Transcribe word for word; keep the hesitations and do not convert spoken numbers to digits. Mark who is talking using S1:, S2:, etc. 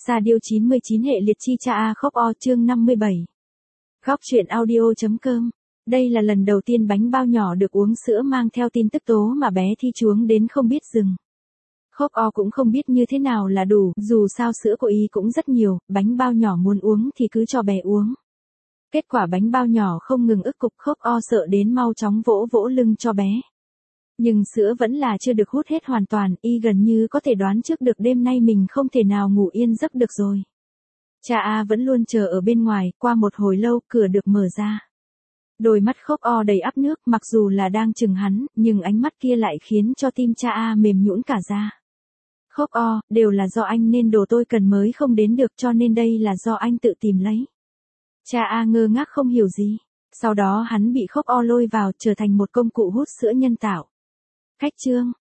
S1: Sa điêu chín mươi chín hệ liệt chi cha A khóc o chương năm mươi bảy. Góc truyện audio.com. Đây là lần đầu tiên bánh bao nhỏ được uống sữa mang theo tin tức tố mà bé Thi chuống đến không biết dừng. Khóc o cũng không biết như thế nào là đủ, dù sao sữa của y cũng rất nhiều, bánh bao nhỏ muốn uống thì cứ cho bé uống. Kết quả bánh bao nhỏ không ngừng ức cục, khóc o sợ đến mau chóng vỗ vỗ lưng cho bé. Nhưng sữa vẫn là chưa được hút hết hoàn toàn, y gần như có thể đoán trước được đêm nay mình không thể nào ngủ yên giấc được rồi. Cha A vẫn luôn chờ ở bên ngoài, qua một hồi lâu, cửa được mở ra. Đôi mắt khóc o đầy ắp nước, mặc dù là đang chừng hắn, nhưng ánh mắt kia lại khiến cho tim cha A mềm nhũn cả ra. Khóc o, đều là do anh nên đồ tôi cần mới không đến được, cho nên đây là do anh tự tìm lấy. Cha A ngơ ngác không hiểu gì. Sau đó hắn bị khóc o lôi vào, trở thành một công cụ hút sữa nhân tạo. Khách chương.